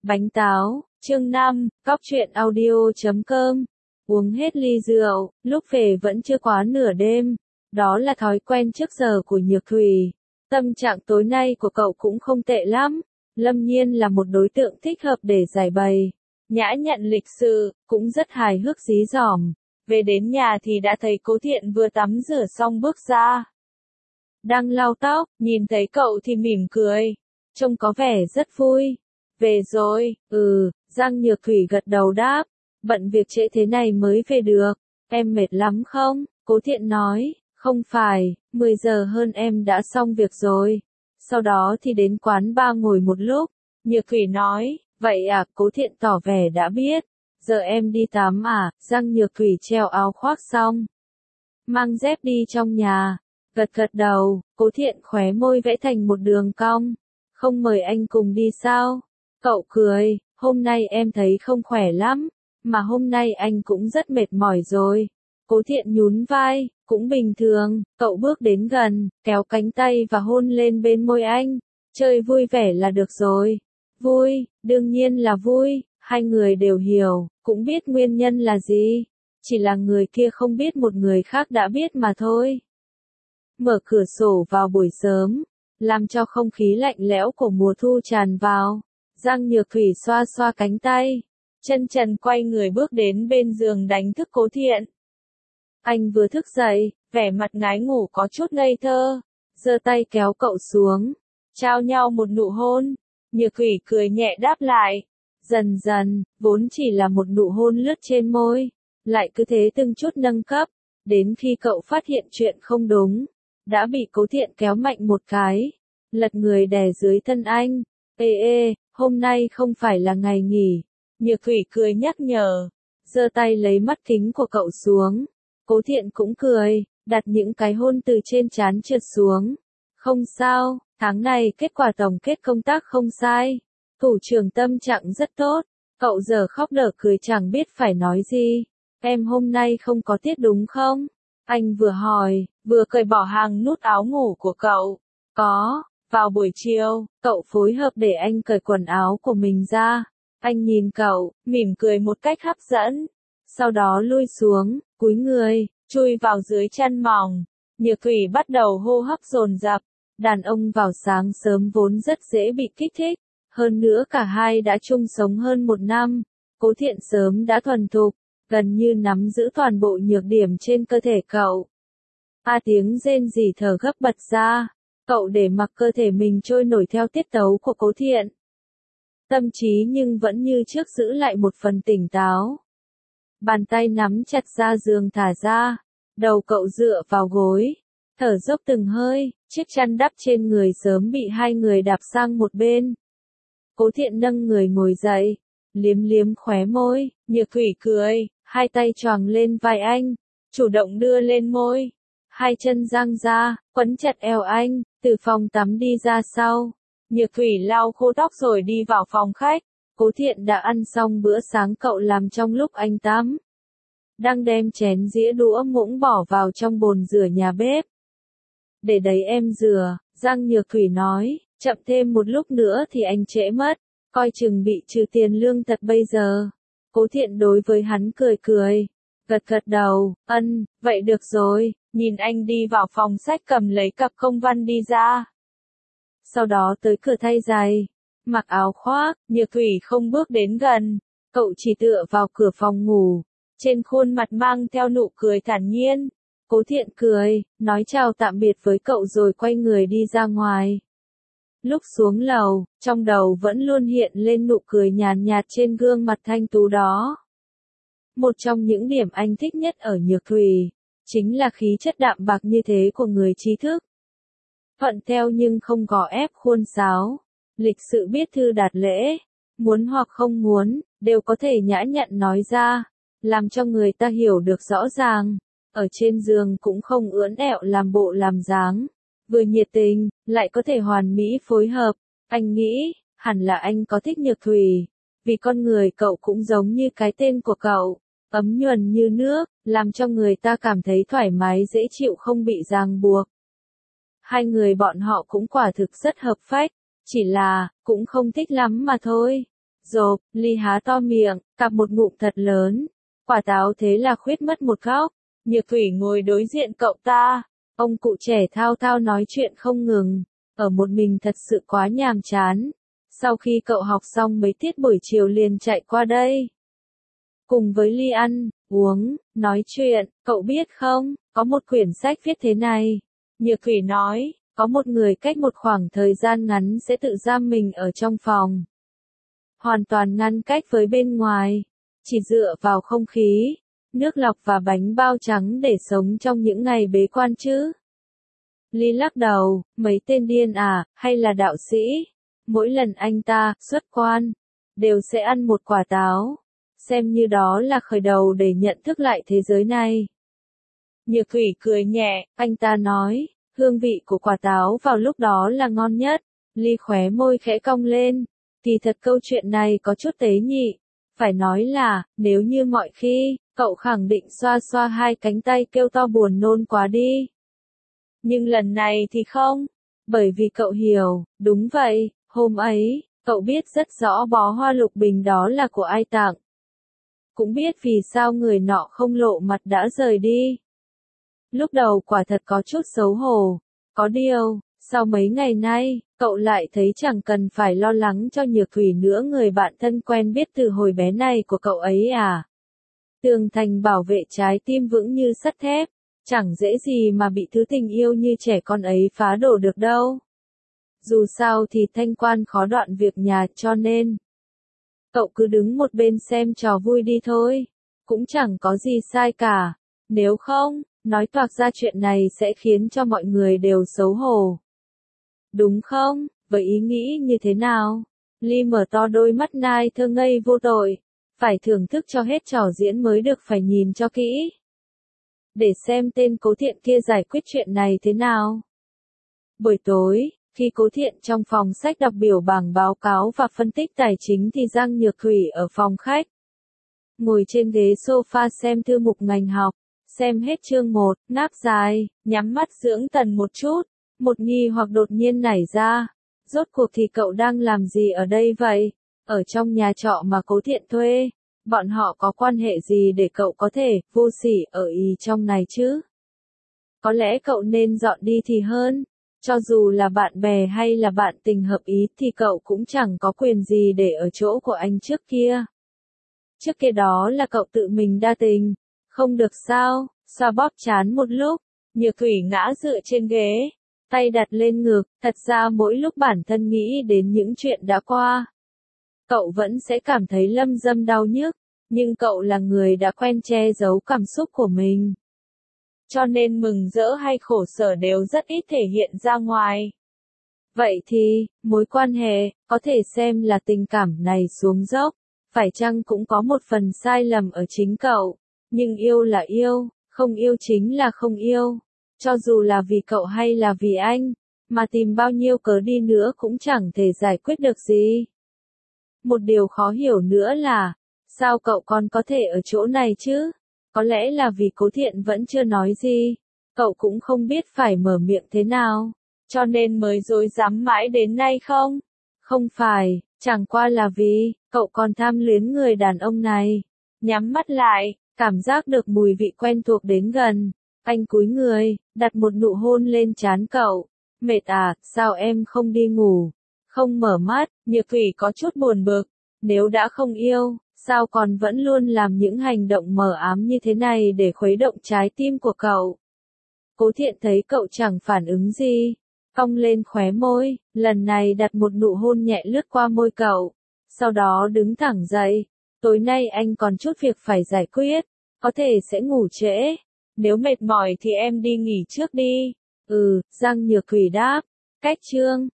Bánh táo, chương 5, cóc truyện audio.com. Uống hết ly rượu, lúc về vẫn chưa quá nửa đêm. Đó là thói quen trước giờ của Nhược Thủy. Tâm trạng tối nay của cậu cũng không tệ lắm. Lâm Nhiên là một đối tượng thích hợp để giải bày. Nhã nhặn lịch sự, cũng rất hài hước dí dỏm. Về đến nhà thì đã thấy Cố Thiện vừa tắm rửa xong bước ra. Đang lau tóc, nhìn thấy cậu thì mỉm cười. Trông có vẻ rất vui. Về rồi, Giang Nhược Thủy gật đầu đáp. Bận việc trễ thế này mới về được. Em mệt lắm không? Cố Thiện nói, không phải, 10 giờ hơn em đã xong việc rồi. Sau đó thì đến quán bar ngồi một lúc. Nhược Thủy nói, vậy à? Cố Thiện tỏ vẻ đã biết. Giờ em đi tắm à? Giang Nhược Thủy treo áo khoác xong, mang dép đi trong nhà. Gật gật đầu, Cố Thiện khóe môi vẽ thành một đường cong. Không mời anh cùng đi sao? Cậu cười, hôm nay em thấy không khỏe lắm, mà hôm nay anh cũng rất mệt mỏi rồi. Cố Thiện nhún vai, cũng bình thường. Cậu bước đến gần, kéo cánh tay và hôn lên bên môi anh. Chơi vui vẻ là được rồi. Vui, đương nhiên là vui, hai người đều hiểu, cũng biết nguyên nhân là gì. Chỉ là người kia không biết một người khác đã biết mà thôi. Mở cửa sổ vào buổi sớm, làm cho không khí lạnh lẽo của mùa thu tràn vào. Giang Nhược Thủy xoa xoa cánh tay, chân trần quay người bước đến bên giường đánh thức Cố Thiện. Anh vừa thức dậy, vẻ mặt ngái ngủ có chút ngây thơ, giơ tay kéo cậu xuống, trao nhau một nụ hôn. Nhược Thủy cười nhẹ đáp lại. Dần dần, vốn chỉ là một nụ hôn lướt trên môi, lại cứ thế từng chút nâng cấp, đến khi cậu phát hiện chuyện không đúng, đã bị Cố Thiện kéo mạnh một cái, lật người đè dưới thân anh. Ê, hôm nay không phải là ngày nghỉ. Nhược Thủy cười nhắc nhở, giơ tay lấy mắt kính của cậu xuống. Cố Thiện cũng cười, đặt những cái hôn từ trên trán trượt xuống. Không sao, tháng này kết quả tổng kết công tác không sai. Thủ trưởng tâm trạng rất tốt. Cậu giờ khóc nở cười chẳng biết phải nói gì. Em hôm nay không có tiết đúng không? Anh vừa hỏi, vừa cởi bỏ hàng nút áo ngủ của cậu. Có. Vào buổi chiều, cậu phối hợp để anh cởi quần áo của mình ra. Anh nhìn cậu, mỉm cười một cách hấp dẫn. Sau đó lui xuống, cúi người, chui vào dưới chăn mỏng. Nhược Thủy bắt đầu hô hấp dồn dập. Đàn ông vào sáng sớm vốn rất dễ bị kích thích. Hơn nữa cả hai đã chung sống hơn 1 năm. Cố Thiện sớm đã thuần thục, gần như nắm giữ toàn bộ nhược điểm trên cơ thể cậu. Tiếng rên rỉ thở gấp bật ra. Cậu để mặc cơ thể mình trôi nổi theo tiết tấu của Cố Thiện. Tâm trí nhưng vẫn như trước giữ lại một phần tỉnh táo. Bàn tay nắm chặt ra giường thả ra. Đầu cậu dựa vào gối, thở dốc từng hơi, chiếc chăn đắp trên người sớm bị hai người đạp sang một bên. Cố Thiện nâng người ngồi dậy, liếm liếm khóe môi. Nhược Thủy cười, hai tay choàng lên vai anh, chủ động đưa lên môi. Hai chân dang ra, quấn chặt eo anh, từ phòng tắm đi ra sau. Nhược Thủy lau khô tóc rồi đi vào phòng khách. Cố Thiện đã ăn xong bữa sáng cậu làm trong lúc anh tắm. Đang đem chén dĩa đũa muỗng bỏ vào trong bồn rửa nhà bếp. Để đấy em rửa, Giang Nhược Thủy nói, chậm thêm một lúc nữa thì anh trễ mất, coi chừng bị trừ tiền lương thật bây giờ. Cố Thiện đối với hắn cười cười, gật gật đầu, vậy được rồi, nhìn anh đi vào phòng sách cầm lấy cặp công văn đi ra. Sau đó tới cửa thay giày, mặc áo khoác. Nhược Thủy không bước đến gần, cậu chỉ tựa vào cửa phòng ngủ, trên khuôn mặt mang theo nụ cười thản nhiên. Cố Thiện cười, nói chào tạm biệt với cậu rồi quay người đi ra ngoài. Lúc xuống lầu, trong đầu vẫn luôn hiện lên nụ cười nhàn nhạt trên gương mặt thanh tú đó. Một trong những điểm anh thích nhất ở Nhược Thủy, chính là khí chất đạm bạc như thế của người trí thức. Thuận theo nhưng không gò ép khuôn sáo, lịch sự biết thư đạt lễ, muốn hoặc không muốn, đều có thể nhã nhặn nói ra, làm cho người ta hiểu được rõ ràng. Ở trên giường cũng không ưỡn ẹo làm bộ làm dáng, vừa nhiệt tình, lại có thể hoàn mỹ phối hợp. Anh nghĩ, hẳn là anh có thích Nhược Thủy, vì con người cậu cũng giống như cái tên của cậu, ấm nhuần như nước, làm cho người ta cảm thấy thoải mái dễ chịu không bị ràng buộc. Hai người bọn họ cũng quả thực rất hợp phách, chỉ là, cũng không thích lắm mà thôi. Rộp, Ly há to miệng, cặp một ngụm thật lớn. Quả táo thế là khuyết mất một góc. Nhược Thủy ngồi đối diện cậu ta. Ông cụ trẻ thao thao nói chuyện không ngừng. Ở một mình thật sự quá nhàm chán. Sau khi cậu học xong mấy tiết buổi chiều liền chạy qua đây. Cùng với Ly ăn, uống, nói chuyện, cậu biết không, có một quyển sách viết thế này. Nhược Thủy nói, có một người cách một khoảng thời gian ngắn sẽ tự giam mình ở trong phòng. Hoàn toàn ngăn cách với bên ngoài. Chỉ dựa vào không khí, nước lọc và bánh bao trắng để sống trong những ngày bế quan chứ. Ly lắc đầu, mấy tên điên à, hay là đạo sĩ? Mỗi lần anh ta xuất quan, đều sẽ ăn một quả táo. Xem như đó là khởi đầu để nhận thức lại thế giới này. Nhược Thủy cười nhẹ, anh ta nói, hương vị của quả táo vào lúc đó là ngon nhất. Ly khóe môi khẽ cong lên. Kỳ thật câu chuyện này có chút tế nhị. Phải nói là, nếu như mọi khi, cậu khẳng định xoa xoa hai cánh tay kêu to buồn nôn quá đi. Nhưng lần này thì không. Bởi vì cậu hiểu, đúng vậy, hôm ấy, cậu biết rất rõ bó hoa lục bình đó là của ai tặng. Cũng biết vì sao người nọ không lộ mặt đã rời đi. Lúc đầu quả thật có chút xấu hổ. Có điều, sau mấy ngày nay, cậu lại thấy chẳng cần phải lo lắng cho Nhược Thủy nữa, người bạn thân quen biết từ hồi bé này của cậu ấy à. Tường thành bảo vệ trái tim vững như sắt thép, chẳng dễ gì mà bị thứ tình yêu như trẻ con ấy phá đổ được đâu. Dù sao thì thanh quan khó đoạn việc nhà cho nên. Cậu cứ đứng một bên xem trò vui đi thôi, cũng chẳng có gì sai cả, nếu không, nói toạc ra chuyện này sẽ khiến cho mọi người đều xấu hổ. Đúng không, với ý nghĩ như thế nào? Ly mở to đôi mắt nai thơ ngây vô tội, phải thưởng thức cho hết trò diễn mới được, phải nhìn cho kỹ. Để xem tên Cố Thiện kia giải quyết chuyện này thế nào. Buổi tối, khi Cố Thiện trong phòng sách đọc biểu bảng báo cáo và phân tích tài chính thì Giang Nhược Thủy ở phòng khách. Ngồi trên ghế sofa xem thư mục ngành học, xem hết chương 1, ngáp dài, nhắm mắt dưỡng thần một chút, một nghi hoặc đột nhiên nảy ra. Rốt cuộc thì cậu đang làm gì ở đây vậy? Ở trong nhà trọ mà Cố Thiện thuê, bọn họ có quan hệ gì để cậu có thể vô sỉ ở ý trong này chứ? Có lẽ cậu nên dọn đi thì hơn. Cho dù là bạn bè hay là bạn tình hợp ý thì cậu cũng chẳng có quyền gì để ở chỗ của anh trước kia. Trước kia đó là cậu tự mình đa tình. Không được sao, xoa bóp chán một lúc, Nhược Thủy ngã dựa trên ghế, tay đặt lên ngực, thật ra mỗi lúc bản thân nghĩ đến những chuyện đã qua, cậu vẫn sẽ cảm thấy lâm dâm đau nhức, nhưng cậu là người đã quen che giấu cảm xúc của mình. Cho nên mừng rỡ hay khổ sở đều rất ít thể hiện ra ngoài. Vậy thì, mối quan hệ, có thể xem là tình cảm này xuống dốc, phải chăng cũng có một phần sai lầm ở chính cậu, nhưng yêu là yêu, không yêu chính là không yêu. Cho dù là vì cậu hay là vì anh, mà tìm bao nhiêu cớ đi nữa cũng chẳng thể giải quyết được gì. Một điều khó hiểu nữa là, sao cậu còn có thể ở chỗ này chứ? Có lẽ là vì Cố Thiện vẫn chưa nói gì, cậu cũng không biết phải mở miệng thế nào, cho nên mới rối rắm mãi đến nay không? Không phải, chẳng qua là vì, cậu còn tham luyến người đàn ông này. Nhắm mắt lại, cảm giác được mùi vị quen thuộc đến gần. Anh cúi người, đặt một nụ hôn lên trán cậu. Mệt à, sao em không đi ngủ? Không mở mắt, Nhược Thủy có chút buồn bực. Nếu đã không yêu, sao còn vẫn luôn làm những hành động mờ ám như thế này để khuấy động trái tim của cậu? Cố Thiện thấy cậu chẳng phản ứng gì, cong lên khóe môi, lần này đặt một nụ hôn nhẹ lướt qua môi cậu. Sau đó đứng thẳng dậy. Tối nay anh còn chút việc phải giải quyết, có thể sẽ ngủ trễ. Nếu mệt mỏi thì em đi nghỉ trước đi. Giang Nhược Thủy đáp. Cách chương